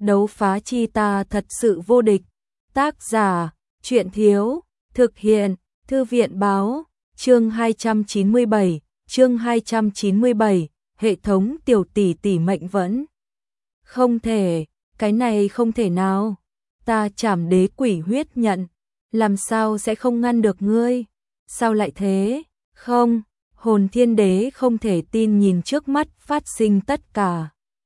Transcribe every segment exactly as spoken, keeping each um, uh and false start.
đấu phá chi ta thật sự vô địch. Tác giả, Truyện Thiếu, thực hiện, Thư viện Báo, chương hai trăm chín mươi bảy, chương hai trăm chín mươi bảy, hệ thống tiểu tỷ tỷ mệnh vẫn. Không thể, cái này không thể nào. Ta Trảm Đế Quỷ Huyết Nhận, làm sao sẽ không ngăn được ngươi? Sao lại thế? Không, Hồn Thiên Đế không thể tin nhìn trước mắt phát sinh tất cả.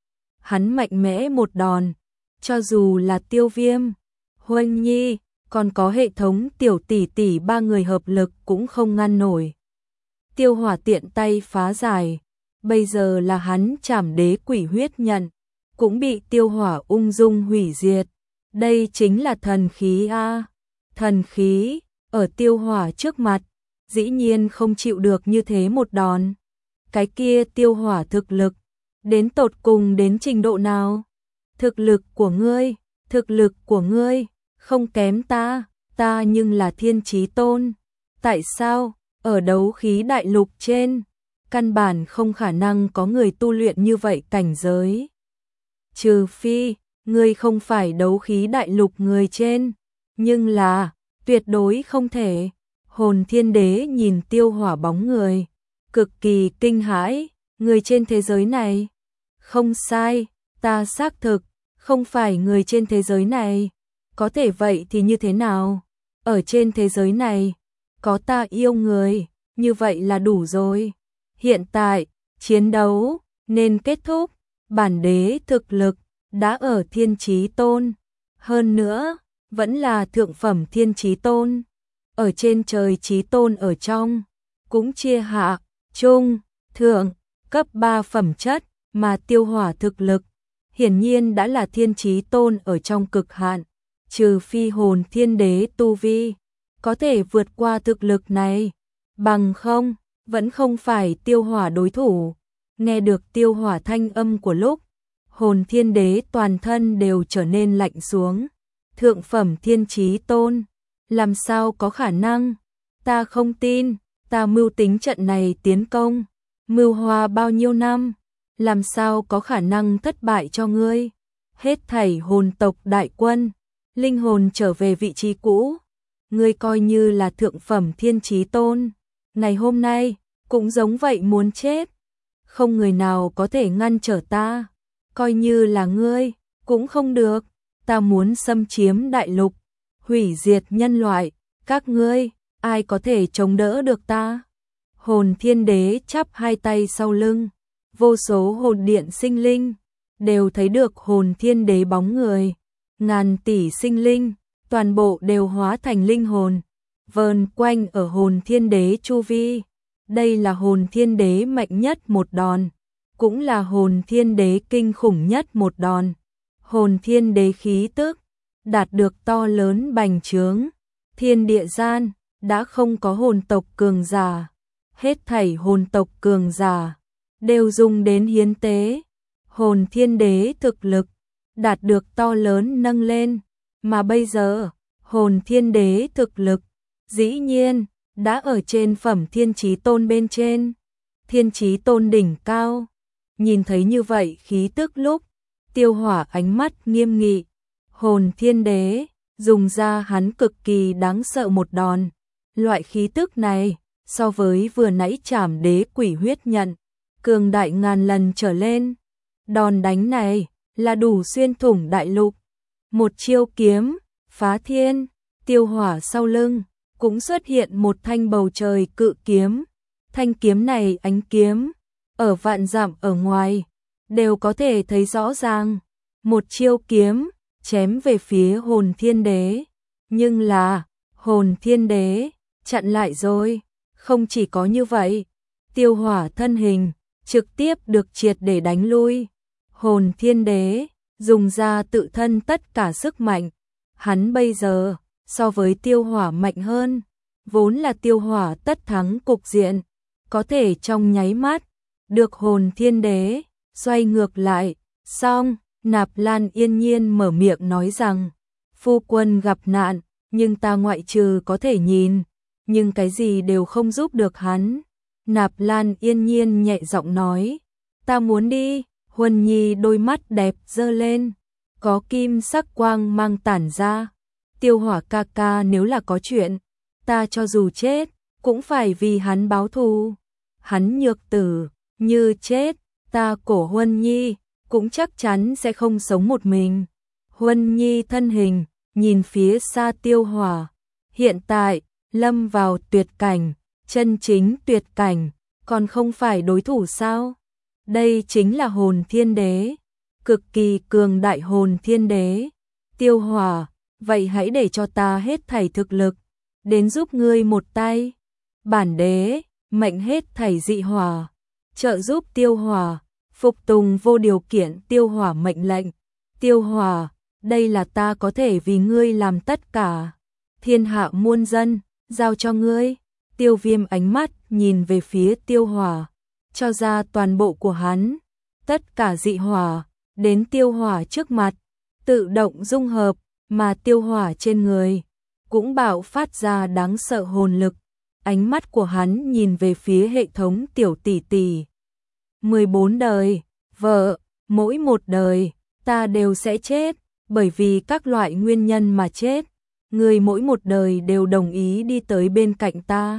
Hắn mạnh mẽ một đòn, cho dù là Tiêu Viêm, Huân Nhi, còn có hệ thống tiểu tỷ tỷ ba người hợp lực cũng không ngăn nổi. Tiêu Hỏa tiện tay phá giải, bây giờ là hắn Trảm Đế Quỷ Huyết Nhận, cũng bị Tiêu Hỏa ung dung hủy diệt. Đây chính là thần khí a. Thần khí, ở Tiêu Hỏa trước mặt, dĩ nhiên không chịu được như thế một đòn. Cái kia Tiêu Hỏa thực lực, đến tột cùng đến trình độ nào? Thực lực của ngươi, thực lực của ngươi, không kém ta, ta nhưng là Thiên Chí Tôn. Tại sao, ở đấu khí đại lục trên, căn bản không khả năng có người tu luyện như vậy cảnh giới. Trừ phi, ngươi không phải đấu khí đại lục người trên, nhưng là, tuyệt đối không thể. Hồn Thiên Đế nhìn Tiêu Hỏa bóng người, cực kỳ kinh hãi, người trên thế giới này. Không sai, ta xác thực, không phải người trên thế giới này. Có thể vậy thì như thế nào? Ở trên thế giới này, có ta yêu người, như vậy là đủ rồi. Hiện tại, chiến đấu, nên kết thúc, bản đế thực lực, đã ở Thiên Chí Tôn. Hơn nữa, vẫn là thượng phẩm Thiên Chí Tôn. Ở trên trời Chí Tôn ở trong, cũng chia hạ, trung, thượng, cấp ba phẩm chất, mà Tiêu Hỏa thực lực, hiển nhiên đã là Thiên Chí Tôn ở trong cực hạn. Trừ phi Hồn Thiên Đế tu vi, có thể vượt qua thực lực này, bằng không, vẫn không phải Tiêu Hỏa đối thủ. Nghe được Tiêu Hỏa thanh âm của lúc, Hồn Thiên Đế toàn thân đều trở nên lạnh xuống. Thượng phẩm Thiên Chí Tôn, làm sao có khả năng? Ta không tin, ta mưu tính trận này tiến công, mưu hoa bao nhiêu năm, làm sao có khả năng thất bại cho ngươi? Hết thảy hồn tộc đại quân, linh hồn trở về vị trí cũ. Ngươi coi như là thượng phẩm Thiên Chí Tôn, ngày hôm nay cũng giống vậy muốn chết. Không người nào có thể ngăn trở ta, coi như là ngươi, cũng không được. Ta muốn xâm chiếm đại lục, hủy diệt nhân loại, các ngươi, ai có thể chống đỡ được ta? Hồn Thiên Đế chắp hai tay sau lưng, vô số hồn điện sinh linh, đều thấy được Hồn Thiên Đế bóng người. Ngàn tỷ sinh linh, toàn bộ đều hóa thành linh hồn, vờn quanh ở Hồn Thiên Đế chu vi. Đây là Hồn Thiên Đế mạnh nhất một đòn, cũng là Hồn Thiên Đế kinh khủng nhất một đòn. Hồn Thiên Đế khí tức, đạt được to lớn bành trướng. Thiên địa gian, đã không có hồn tộc cường giả. Hết thảy hồn tộc cường giả, đều dùng đến hiến tế. Hồn Thiên Đế thực lực, đạt được to lớn nâng lên. Mà bây giờ, Hồn Thiên Đế thực lực, dĩ nhiên, đã ở trên phẩm Thiên Chí Tôn bên trên. Thiên Chí Tôn đỉnh cao. Nhìn thấy như vậy khí tức lúc, Tiêu Hỏa ánh mắt nghiêm nghị. Hồn Thiên Đế, dùng ra hắn cực kỳ đáng sợ một đòn. Loại khí tức này, so với vừa nãy Trảm Đế Quỷ Huyết Nhận, cường đại ngàn lần trở lên. Đòn đánh này, là đủ xuyên thủng đại lục. Một chiêu kiếm, phá thiên. Tiêu Hỏa sau lưng, cũng xuất hiện một thanh bầu trời cự kiếm. Thanh kiếm này ánh kiếm, ở vạn dặm ở ngoài, đều có thể thấy rõ ràng. Một chiêu kiếm, chém về phía Hồn Thiên Đế. Nhưng là, Hồn Thiên Đế, chặn lại rồi. Không chỉ có như vậy, Tiêu Hỏa thân hình, trực tiếp được triệt để đánh lui. Hồn Thiên Đế, dùng ra tự thân tất cả sức mạnh. Hắn bây giờ, so với Tiêu Hỏa mạnh hơn, vốn là Tiêu Hỏa tất thắng cục diện. Có thể trong nháy mắt, được Hồn Thiên Đế, xoay ngược lại. Xong, Nạp Lan yên nhiên mở miệng nói rằng, phu quân gặp nạn, nhưng ta ngoại trừ có thể nhìn, nhưng cái gì đều không giúp được hắn. Nạp Lan yên nhiên nhẹ giọng nói, ta muốn đi. Huân Nhi đôi mắt đẹp giơ lên, có kim sắc quang mang tản ra. Tiêu Hỏa ca ca, nếu là có chuyện, ta cho dù chết, cũng phải vì hắn báo thù. Hắn nhược tử, như chết, ta Cổ Huân Nhi, cũng chắc chắn sẽ không sống một mình. Huân Nhi thân hình, nhìn phía xa Tiêu Hỏa. Hiện tại, lâm vào tuyệt cảnh, chân chính tuyệt cảnh, còn không phải đối thủ sao? Đây chính là hồn thiên đế, cực kỳ cường đại hồn thiên đế. Tiêu Hỏa, vậy hãy để cho ta hết thảy thực lực, đến giúp ngươi một tay. Bản đế, mệnh hết thảy dị hỏa, trợ giúp Tiêu Hỏa, phục tùng vô điều kiện Tiêu Hỏa mệnh lệnh. Tiêu Hỏa, đây là ta có thể vì ngươi làm tất cả. Thiên hạ muôn dân, giao cho ngươi. Tiêu Viêm ánh mắt nhìn về phía Tiêu Hỏa, cho ra toàn bộ của hắn, tất cả dị hỏa, đến Tiêu Hỏa trước mặt, tự động dung hợp, mà Tiêu Hỏa trên người cũng bạo phát ra đáng sợ hồn lực. Ánh mắt của hắn nhìn về phía hệ thống tiểu tỷ tỷ. mười bốn đời, vợ, mỗi một đời, ta đều sẽ chết, bởi vì các loại nguyên nhân mà chết. Người mỗi một đời đều đồng ý đi tới bên cạnh ta,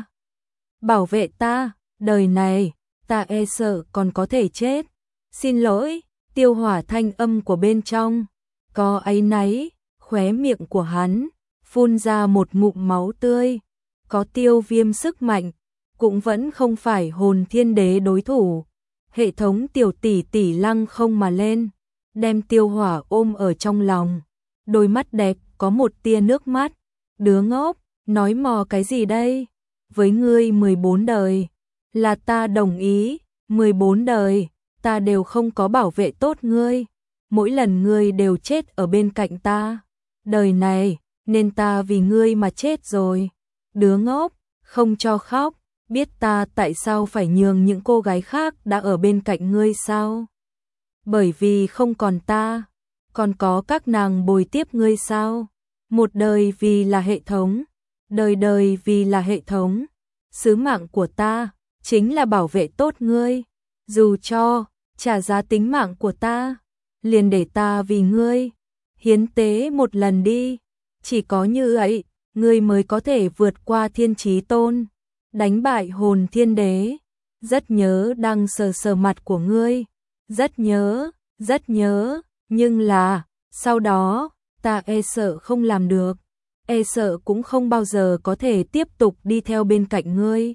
bảo vệ ta, đời này, ta e sợ còn có thể chết. Xin lỗi, Tiêu Hỏa thanh âm của bên trong, có áy náy, khóe miệng của hắn, phun ra một ngụm máu tươi. Có Tiêu Viêm sức mạnh, cũng vẫn không phải hồn thiên đế đối thủ. Hệ thống tiểu tỷ tỷ lăng không mà lên, đem Tiêu Hỏa ôm ở trong lòng. Đôi mắt đẹp có một tia nước mắt. Đứa ngốc, nói mò cái gì đây? Với ngươi mười bốn đời, là ta đồng ý, mười bốn đời, ta đều không có bảo vệ tốt ngươi. Mỗi lần ngươi đều chết ở bên cạnh ta. Đời này, nên ta vì ngươi mà chết rồi. Đứa ngốc, không cho khóc, biết ta tại sao phải nhường những cô gái khác đã ở bên cạnh ngươi sao? Bởi vì không còn ta, còn có các nàng bồi tiếp ngươi sao? Một đời vì là hệ thống, đời đời vì là hệ thống. Sứ mạng của ta chính là bảo vệ tốt ngươi, dù cho trả giá tính mạng của ta, liền để ta vì ngươi hiến tế một lần đi. Chỉ có như vậy, ngươi mới có thể vượt qua thiên chí tôn, đánh bại hồn thiên đế. Rất nhớ đang sờ sờ mặt của ngươi, rất nhớ, rất nhớ, nhưng là, sau đó, ta e sợ không làm được, e sợ cũng không bao giờ có thể tiếp tục đi theo bên cạnh ngươi.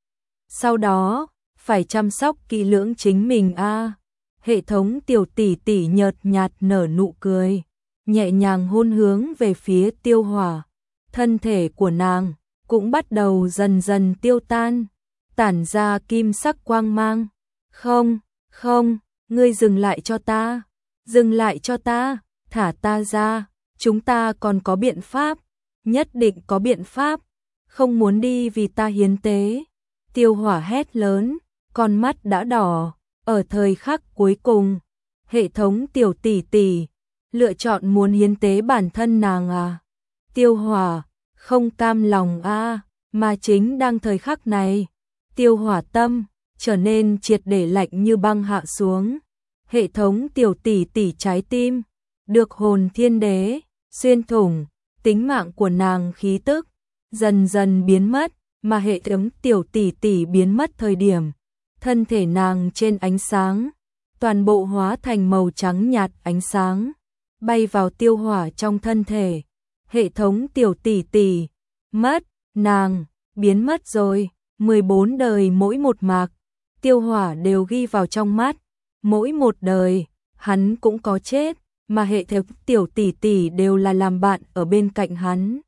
Sau đó, phải chăm sóc kỹ lưỡng chính mình a. Hệ thống tiểu tỷ tỷ nhợt nhạt nở nụ cười, nhẹ nhàng hôn hướng về phía Tiêu Hỏa. Thân thể của nàng cũng bắt đầu dần dần tiêu tan, tản ra kim sắc quang mang. Không, không, ngươi dừng lại cho ta, dừng lại cho ta, thả ta ra, chúng ta còn có biện pháp, nhất định có biện pháp, không muốn đi vì ta hiến tế. Tiêu Hỏa hét lớn, con mắt đã đỏ. Ở thời khắc cuối cùng, hệ thống tiểu tỷ tỷ lựa chọn muốn hiến tế bản thân nàng à? Tiêu Hỏa không cam lòng a, à, mà chính đang thời khắc này, Tiêu Hỏa tâm trở nên triệt để lạnh như băng hạ xuống. Hệ thống tiểu tỷ tỷ trái tim được hồn thiên đế xuyên thủng, tính mạng của nàng khí tức dần dần biến mất, mà hệ thống tiểu tỷ tỷ biến mất thời điểm, thân thể nàng trên ánh sáng, toàn bộ hóa thành màu trắng nhạt ánh sáng, bay vào Tiêu Hỏa trong thân thể. Hệ thống tiểu tỷ tỷ mất, nàng biến mất rồi. mười bốn đời mỗi một mạc, Tiêu Hỏa đều ghi vào trong mắt. Mỗi một đời, hắn cũng có chết, mà hệ thống tiểu tỷ tỷ đều là làm bạn ở bên cạnh hắn,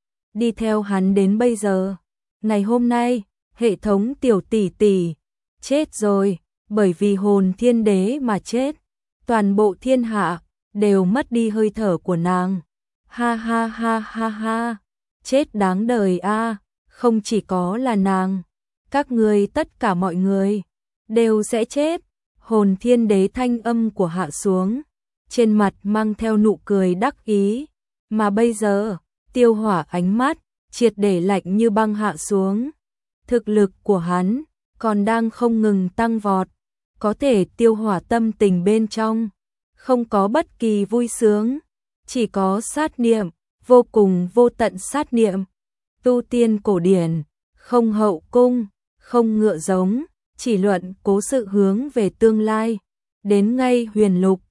đi theo hắn đến bây giờ. Ngày hôm nay, hệ thống tiểu tỷ tỷ chết rồi, bởi vì hồn thiên đế mà chết. Toàn bộ thiên hạ đều mất đi hơi thở của nàng. Ha ha ha ha ha, chết đáng đời a, không chỉ có là nàng, các ngươi tất cả mọi người đều sẽ chết. Hồn thiên đế thanh âm của hạ xuống, trên mặt mang theo nụ cười đắc ý, mà bây giờ, Tiêu Hỏa ánh mắt triệt để lạnh như băng hạ xuống. Thực lực của hắn còn đang không ngừng tăng vọt, có thể Tiêu Hỏa tâm tình bên trong không có bất kỳ vui sướng, chỉ có sát niệm, vô cùng vô tận sát niệm. Tu tiên cổ điển, không hậu cung, không ngựa giống, chỉ luận cố sự hướng về tương lai. Đến ngay huyền lục,